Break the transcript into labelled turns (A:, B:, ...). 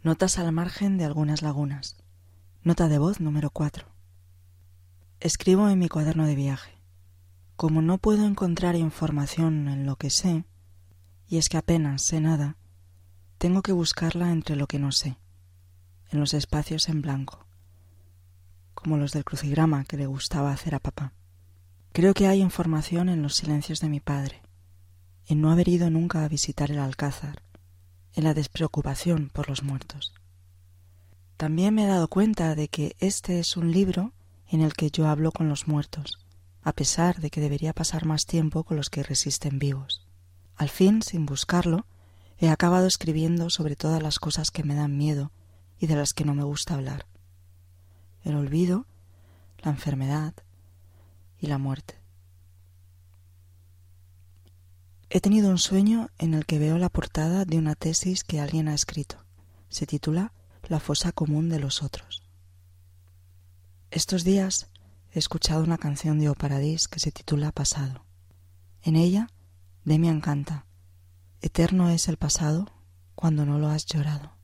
A: Notas al margen de algunas lagunas. Nota de voz número 4. Escribo en mi cuaderno de viaje. Como no puedo encontrar información en lo que sé, y es que apenas sé nada, tengo que buscarla entre lo que no sé, en los espacios en blanco, como los del crucigrama que le gustaba hacer a papá. Creo que hay información en los silencios de mi padre, en no haber ido nunca a visitar el Alcázar, en la despreocupación por los muertos. También me he dado cuenta de que este es un libro en el que yo hablo con los muertos, a pesar de que debería pasar más tiempo con los que resisten vivos. Al fin, sin buscarlo, he acabado escribiendo sobre todas las cosas que me dan miedo y de las que no me gusta hablar. El olvido, la enfermedad y la muerte. He tenido un sueño en el que veo la portada de una tesis que alguien ha escrito. Se titula La fosa común de los otros. Estos días he escuchado una canción de O Paradís que se titula Pasado. En ella, Demian canta: Eterno es el pasado cuando no lo has llorado.